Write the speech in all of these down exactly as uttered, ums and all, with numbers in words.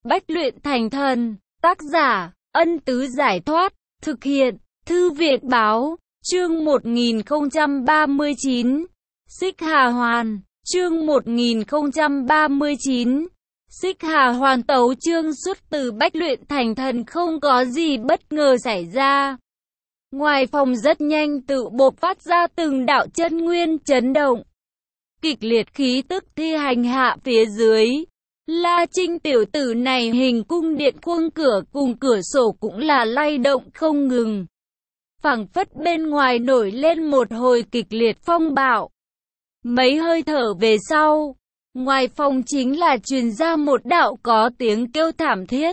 Bách luyện thành thần. Tác giả, Ân Tứ Giải Thoát. Thực hiện, Thư viện Báo. Chương một nghìn không trăm ba mươi chín. Xích Hà Hoàn. Chương một nghìn không trăm ba mươi chín. Xích Hà Hoàn tấu chương. Xuất từ Bách luyện thành thần, không có gì bất ngờ xảy ra. Ngoài phòng rất nhanh tự bộc phát ra từng đạo chân nguyên chấn động. Kịch liệt khí tức thi hành hạ phía dưới. La Trinh tiểu tử này hình cung điện khuôn cửa cùng cửa sổ cũng là lay động không ngừng. Phảng phất bên ngoài nổi lên một hồi kịch liệt phong bạo. Mấy hơi thở về sau, ngoài phòng chính là truyền ra một đạo có tiếng kêu thảm thiết.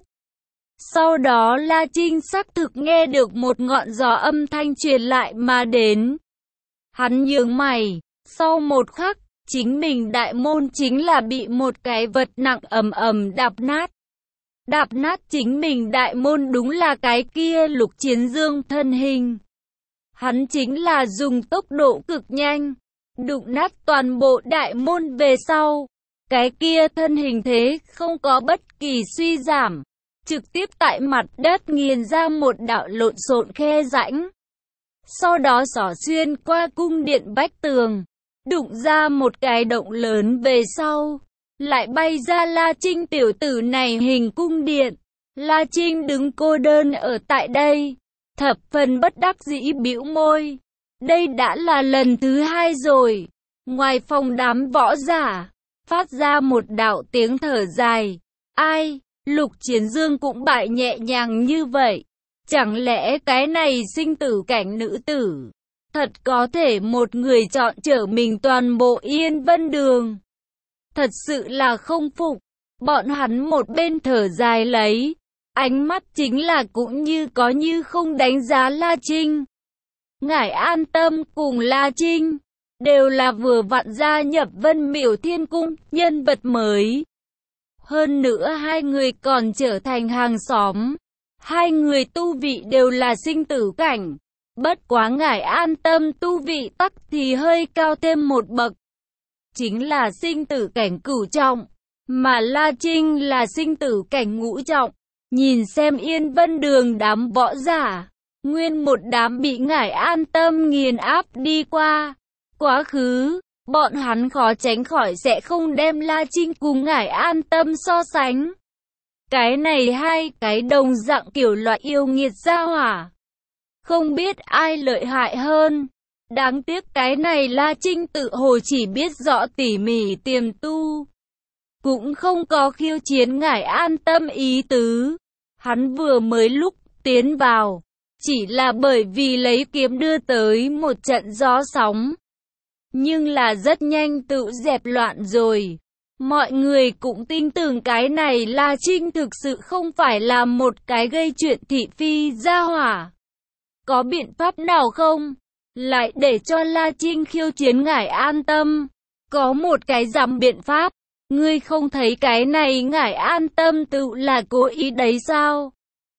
Sau đó La Trinh xác thực nghe được một ngọn gió âm thanh truyền lại mà đến. Hắn nhướng mày, sau một khắc, chính mình đại môn chính là bị một cái vật nặng ầm ầm đạp nát. Đạp nát chính mình đại môn, đúng là cái kia Lục Chiến Dương thân hình. Hắn chính là dùng tốc độ cực nhanh, đụng nát toàn bộ đại môn về sau. Cái kia thân hình thế không có bất kỳ suy giảm, trực tiếp tại mặt đất nghiền ra một đạo lộn xộn khe rãnh. Sau đó xỏ xuyên qua cung điện vách tường, đụng ra một cái động lớn về sau, lại bay ra La Trinh tiểu tử này hình cung điện. La Trinh đứng cô đơn ở tại đây, thập phần bất đắc dĩ bĩu môi. Đây đã là lần thứ hai rồi. Ngoài phòng đám võ giả phát ra một đạo tiếng thở dài. Ai, Lục Chiến Dương cũng bại nhẹ nhàng như vậy. Chẳng lẽ cái này sinh tử cảnh nữ tử thật có thể một người chọn trở mình toàn bộ Yên Vân Đường? Thật sự là không phục. Bọn hắn một bên thở dài lấy, ánh mắt chính là cũng như có như không đánh giá La Trinh. Ngải An Tâm cùng La Trinh đều là vừa vặn gia nhập Vân Miểu Thiên Cung, nhân vật mới. Hơn nữa hai người còn trở thành hàng xóm. Hai người tu vị đều là sinh tử cảnh. Bất quá Ngải An Tâm tu vị tắc thì hơi cao thêm một bậc, chính là sinh tử cảnh cửu trọng, mà La Trinh là sinh tử cảnh ngũ trọng. Nhìn xem Yên Vân Đường đám võ giả, nguyên một đám bị Ngải An Tâm nghiền áp đi qua. Quá khứ, bọn hắn khó tránh khỏi sẽ không đem La Trinh cùng Ngải An Tâm so sánh. Cái này hai cái đồng dạng kiểu loại yêu nghiệt gia hỏa, không biết ai lợi hại hơn. Đáng tiếc cái này La Trinh tự hồ chỉ biết rõ tỉ mỉ tiềm tu, cũng không có khiêu chiến Ngải An Tâm ý tứ. Hắn vừa mới lúc tiến vào, chỉ là bởi vì lấy kiếm đưa tới một trận gió sóng, nhưng là rất nhanh tự dẹp loạn rồi. Mọi người cũng tin tưởng cái này La Trinh thực sự không phải là một cái gây chuyện thị phi gia hỏa. Có biện pháp nào không? Lại để cho La Trinh khiêu chiến Ngải An Tâm? Có một cái dằm biện pháp. Ngươi không thấy cái này Ngải An Tâm tự là cố ý đấy sao?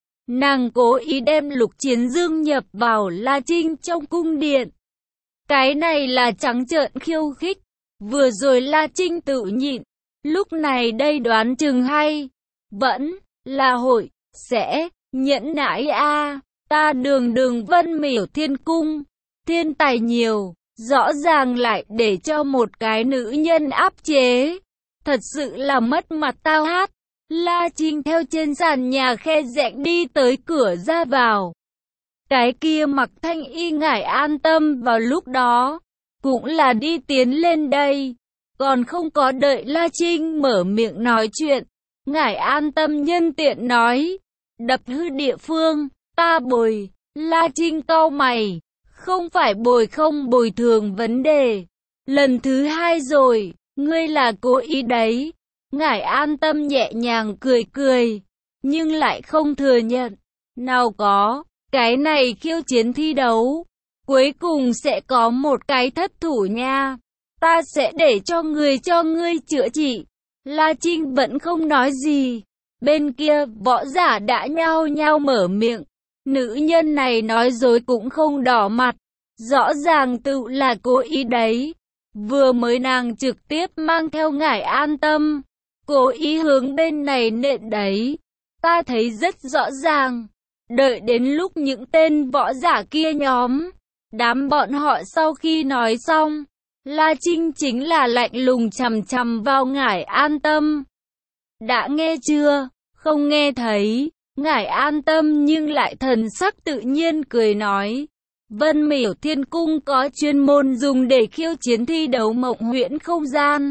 Nàng cố ý đem Lục Chiến Dương nhập vào La Trinh trong cung điện. Cái này là trắng trợn khiêu khích. Vừa rồi La Trinh tự nhịn, lúc này đây đoán chừng hay vẫn là hội sẽ nhẫn nại a. Ta đường đường Vân Miểu Thiên Cung, thiên tài nhiều, rõ ràng lại để cho một cái nữ nhân áp chế. Thật sự là mất mặt tao hát. La Trinh theo trên sàn nhà khe rãnh đi tới cửa ra vào. Cái kia mặc thanh y Ngải An Tâm vào lúc đó cũng là đi tiến lên đây. Còn không có đợi La Trinh mở miệng nói chuyện, Ngải An Tâm nhân tiện nói, đập hư địa phương, ta bồi. La Trinh cau mày, không phải bồi không bồi thường vấn đề. Lần thứ hai rồi, ngươi là cố ý đấy. Ngải An Tâm nhẹ nhàng cười cười, nhưng lại không thừa nhận. Nào có, cái này khiêu chiến thi đấu, cuối cùng sẽ có một cái thất thủ nha. Ta sẽ để cho người cho ngươi chữa trị. La Trinh vẫn không nói gì. Bên kia võ giả đã nhao nhao mở miệng. Nữ nhân này nói dối cũng không đỏ mặt, rõ ràng tự là cố ý đấy. Vừa mới nàng trực tiếp mang theo Ngải An Tâm, cố ý hướng bên này nện đấy. Ta thấy rất rõ ràng. Đợi đến lúc những tên võ giả kia nhóm, đám bọn họ sau khi nói xong, La Trinh chính là lạnh lùng chằm chằm vào Ngải An Tâm. Đã nghe chưa? Không nghe thấy. Ngải An Tâm nhưng lại thần sắc tự nhiên cười nói. Vân Miểu Thiên Cung có chuyên môn dùng để khiêu chiến thi đấu mộng huyễn không gian.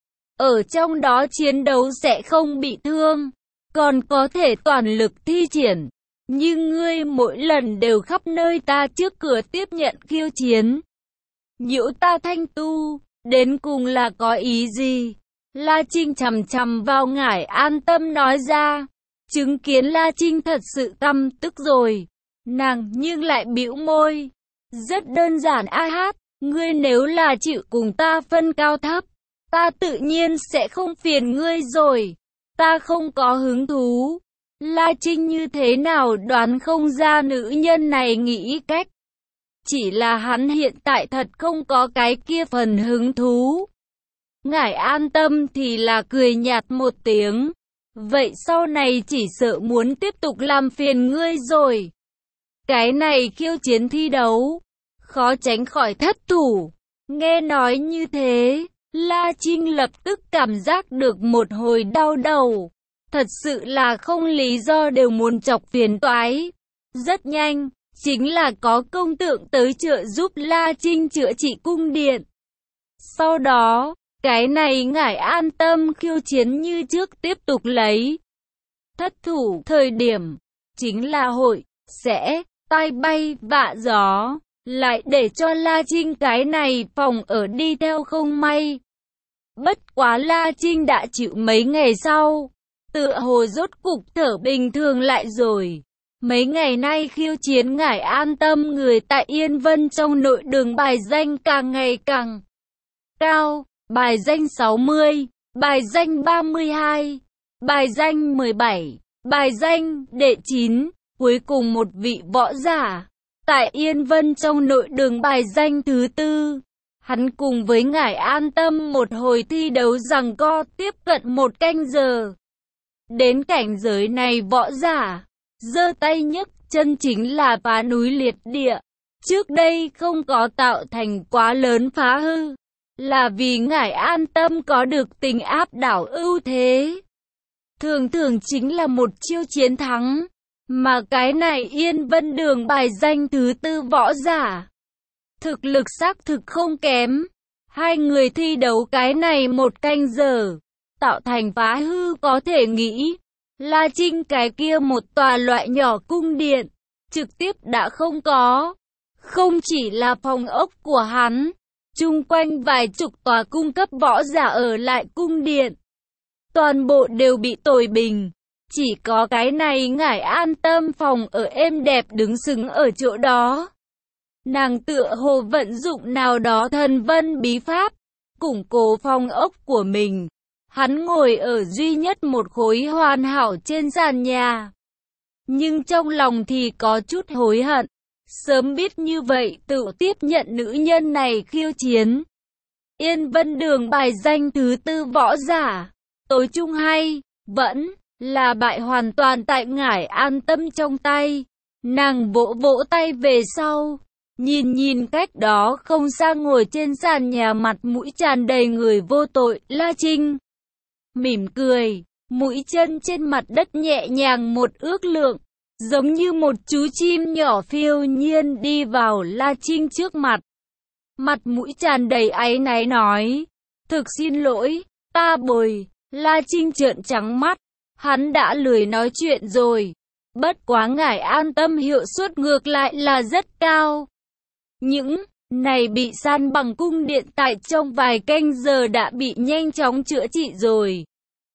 Ở trong đó chiến đấu sẽ không bị thương, còn có thể toàn lực thi triển. Nhưng ngươi mỗi lần đều khắp nơi ta trước cửa tiếp nhận khiêu chiến. Nhiễu ta thanh tu, đến cùng là có ý gì? La Trinh chằm chằm vào Ngải An Tâm nói ra. Chứng kiến La Trinh thật sự căm tức rồi. Nàng nhưng lại bĩu môi. Rất đơn giản a hát, ngươi nếu là chịu cùng ta phân cao thấp, ta tự nhiên sẽ không phiền ngươi rồi. Ta không có hứng thú. La Trinh như thế nào đoán không ra nữ nhân này nghĩ cách. Chỉ là hắn hiện tại thật không có cái kia phần hứng thú. Ngải An Tâm thì là cười nhạt một tiếng. Vậy sau này chỉ sợ muốn tiếp tục làm phiền ngươi rồi. Cái này khiêu chiến thi đấu, khó tránh khỏi thất thủ. Nghe nói như thế, La Trinh lập tức cảm giác được một hồi đau đầu. Thật sự là không lý do đều muốn chọc phiền toái. Rất nhanh, chính là có công tượng tới trợ giúp La Trinh chữa trị cung điện. Sau đó, cái này Ngải An Tâm khiêu chiến như trước tiếp tục lấy. Thất thủ thời điểm, chính là hội, sẽ, tai bay, vạ gió, lại để cho La Trinh cái này phòng ở đi theo không may. Bất quá La Trinh đã chịu mấy ngày sau, tựa hồ rốt cục thở bình thường lại rồi. Mấy ngày nay khiêu chiến Ngải An Tâm người tại Yên Vân trong nội đường bài danh càng ngày càng cao. Bài danh sáu mươi, bài danh ba mươi hai, bài danh mười bảy, bài danh đệ chín, cuối cùng một vị võ giả. Tại Yên Vân trong nội đường bài danh thứ tư, hắn cùng với Ngải An Tâm một hồi thi đấu giằng co tiếp cận một canh giờ. Đến cảnh giới này võ giả, giơ tay nhấc chân chính là phá núi liệt địa. Trước đây không có tạo thành quá lớn phá hư, là vì Ngải An Tâm có được tình áp đảo ưu thế. Thường thường chính là một chiêu chiến thắng, mà cái này Yên Vân đường bài danh thứ tư võ giả. Thực lực xác thực không kém. Hai người thi đấu cái này một canh giờ, tạo thành phá hư có thể nghĩ. La Trinh cái kia một tòa loại nhỏ cung điện, trực tiếp đã không có. Không chỉ là phòng ốc của hắn, chung quanh vài chục tòa cung cấp võ giả ở lại cung điện, toàn bộ đều bị tồi bình. Chỉ có cái này Ngải An Tâm phòng ở êm đẹp đứng sừng ở chỗ đó. Nàng tựa hồ vận dụng nào đó thần vân bí pháp, củng cố phòng ốc của mình. Hắn ngồi ở duy nhất một khối hoàn hảo trên sàn nhà. Nhưng trong lòng thì có chút hối hận. Sớm biết như vậy tự tiếp nhận nữ nhân này khiêu chiến. Yên Vân đường bài danh thứ tư võ giả. Tối chung hay, vẫn là bại hoàn toàn tại Ngải An Tâm trong tay. Nàng vỗ vỗ tay về sau. Nhìn nhìn cách đó không xa ngồi trên sàn nhà mặt mũi tràn đầy người vô tội, La Trinh. Mỉm cười, mũi chân trên mặt đất nhẹ nhàng một ước lượng, giống như một chú chim nhỏ phiêu nhiên đi vào La Trinh trước mặt. Mặt mũi tràn đầy áy náy nói, thực xin lỗi, ta bồi. La Trinh trợn trắng mắt, hắn đã lười nói chuyện rồi. Bất quá Ngải An Tâm hiệu suất ngược lại là rất cao. Những này bị san bằng cung điện tại trong vài canh giờ đã bị nhanh chóng chữa trị rồi.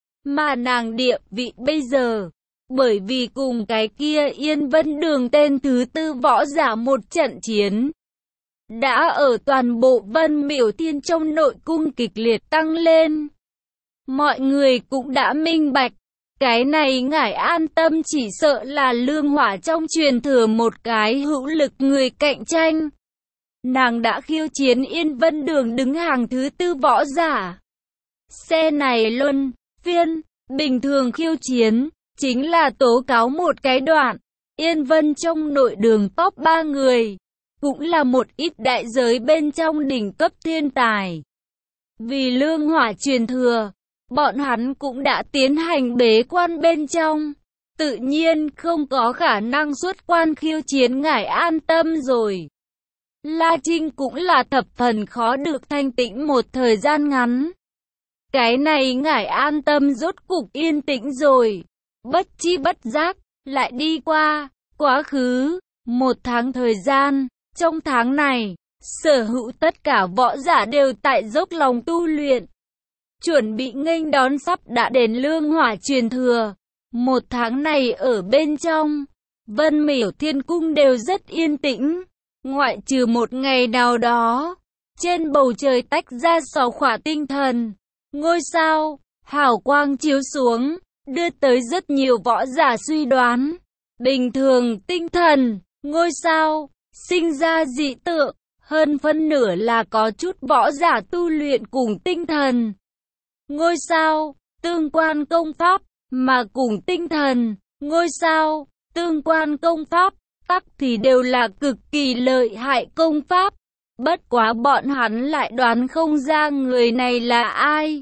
Mà nàng địa vị bây giờ, bởi vì cùng cái kia Yên Vân đường tên thứ tư võ giả một trận chiến, đã ở toàn bộ Vân Miểu Thiên trong nội cung kịch liệt tăng lên. Mọi người cũng đã minh bạch, cái này Ngải An Tâm chỉ sợ là lương hỏa trong truyền thừa một cái hữu lực người cạnh tranh. Nàng đã khiêu chiến Yên Vân đường đứng hàng thứ tư võ giả. Xe này luôn, phiên, bình thường khiêu chiến, chính là tố cáo một cái đoạn. Yên Vân trong nội đường top ba người, cũng là một ít đại giới bên trong đỉnh cấp thiên tài. Vì lương hỏa truyền thừa, bọn hắn cũng đã tiến hành bế quan bên trong. Tự nhiên không có khả năng xuất quan khiêu chiến, ngài an tâm rồi. La Trinh cũng là thập phần khó được thanh tĩnh một thời gian ngắn. Cái này ngài an tâm rốt cục yên tĩnh rồi. Bất chi bất giác, lại đi qua, quá khứ, một tháng thời gian. Trong tháng này, sở hữu tất cả võ giả đều tại dốc lòng tu luyện. Chuẩn bị nghênh đón sắp đã đến lương hỏa truyền thừa. Một tháng này ở bên trong, Vân Miểu Thiên Cung đều rất yên tĩnh. Ngoại trừ một ngày nào đó, trên bầu trời tách ra sáu khỏa tinh thần. Ngôi sao, hào quang chiếu xuống, đưa tới rất nhiều võ giả suy đoán. Bình thường tinh thần, ngôi sao, sinh ra dị tượng, hơn phân nửa là có chút võ giả tu luyện cùng tinh thần. Ngôi sao, tương quan công pháp, mà cùng tinh thần, ngôi sao, tương quan công pháp, tắc thì đều là cực kỳ lợi hại công pháp. Bất quá bọn hắn lại đoán không ra người này là ai.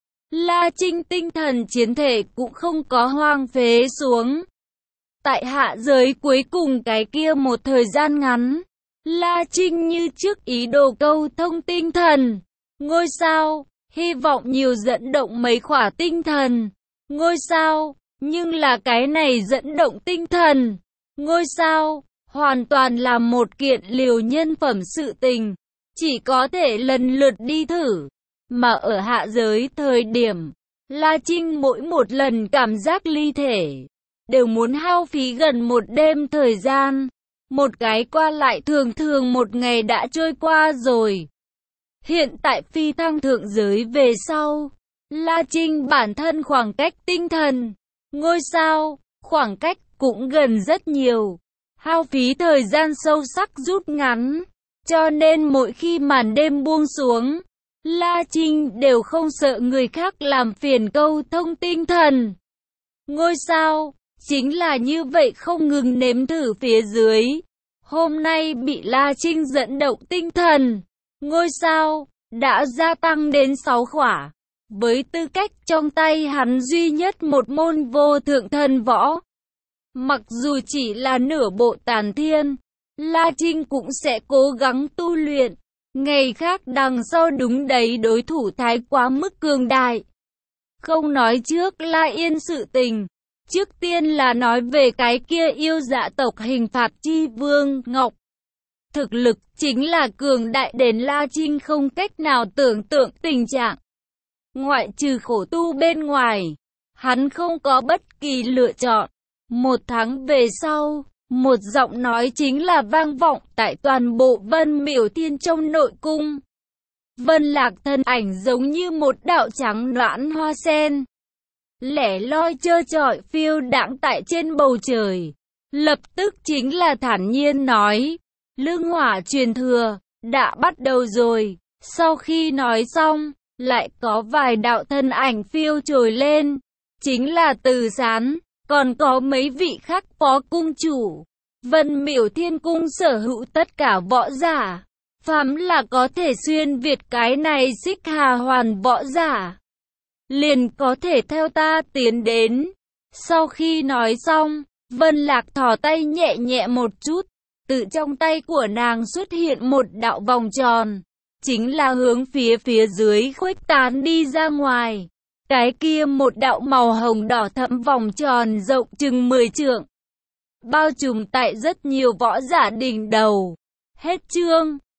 La Trinh tinh thần chiến thể cũng không có hoang phế xuống. Tại hạ giới cuối cùng cái kia một thời gian ngắn, La Trinh như trước ý đồ câu thông tinh thần, ngôi sao, hy vọng nhiều dẫn động mấy khỏa tinh thần, ngôi sao, nhưng là cái này dẫn động tinh thần, ngôi sao, hoàn toàn là một kiện liều nhân phẩm sự tình, chỉ có thể lần lượt đi thử, mà ở hạ giới thời điểm, La Trinh mỗi một lần cảm giác ly thể, đều muốn hao phí gần một đêm thời gian. Một cái qua lại thường thường một ngày đã trôi qua rồi. Hiện tại phi thăng thượng giới về sau, La Trinh bản thân khoảng cách tinh thần, ngôi sao, khoảng cách cũng gần rất nhiều. Hao phí thời gian sâu sắc rút ngắn, cho nên mỗi khi màn đêm buông xuống, La Trinh đều không sợ người khác làm phiền câu thông tinh thần. Ngôi sao, chính là như vậy không ngừng nếm thử phía dưới. Hôm nay bị La Trinh dẫn động tinh thần, ngôi sao, đã gia tăng đến sáu khỏa. Với tư cách trong tay hắn duy nhất một môn vô thượng thần võ. Mặc dù chỉ là nửa bộ tàn thiên, La Trinh cũng sẽ cố gắng tu luyện. Ngày khác đằng sau đúng đấy đối thủ thái quá mức cường đại. Không nói trước La Yên sự tình. Trước tiên là nói về cái kia yêu dạ tộc hình phạt chi vương Ngọc. Thực lực chính là cường đại đến La Trinh không cách nào tưởng tượng tình trạng. Ngoại trừ khổ tu bên ngoài, hắn không có bất kỳ lựa chọn. Một tháng về sau, một giọng nói chính là vang vọng tại toàn bộ Vân Miểu Thiên trong nội cung. Vân Lạc thân ảnh giống như một đạo trắng noãn hoa sen, lẻ loi trơ trọi phiêu đãng tại trên bầu trời. Lập tức chính là thản nhiên nói, lương hỏa truyền thừa, đã bắt đầu rồi. Sau khi nói xong, lại có vài đạo thân ảnh phiêu trồi lên, chính là Từ Sán, còn có mấy vị khác phó cung chủ. Vân Miểu Thiên Cung sở hữu tất cả võ giả, phàm là có thể xuyên việt cái này Xích Hà Hoàn võ giả, liền có thể theo ta tiến đến. Sau khi nói xong, Vân Lạc thò tay nhẹ nhẹ một chút, từ trong tay của nàng xuất hiện một đạo vòng tròn, chính là hướng phía phía dưới khuếch tán đi ra ngoài. Cái kia một đạo màu hồng đỏ thẫm vòng tròn rộng chừng mười trượng, bao trùm tại rất nhiều võ giả đỉnh đầu. Hết chương.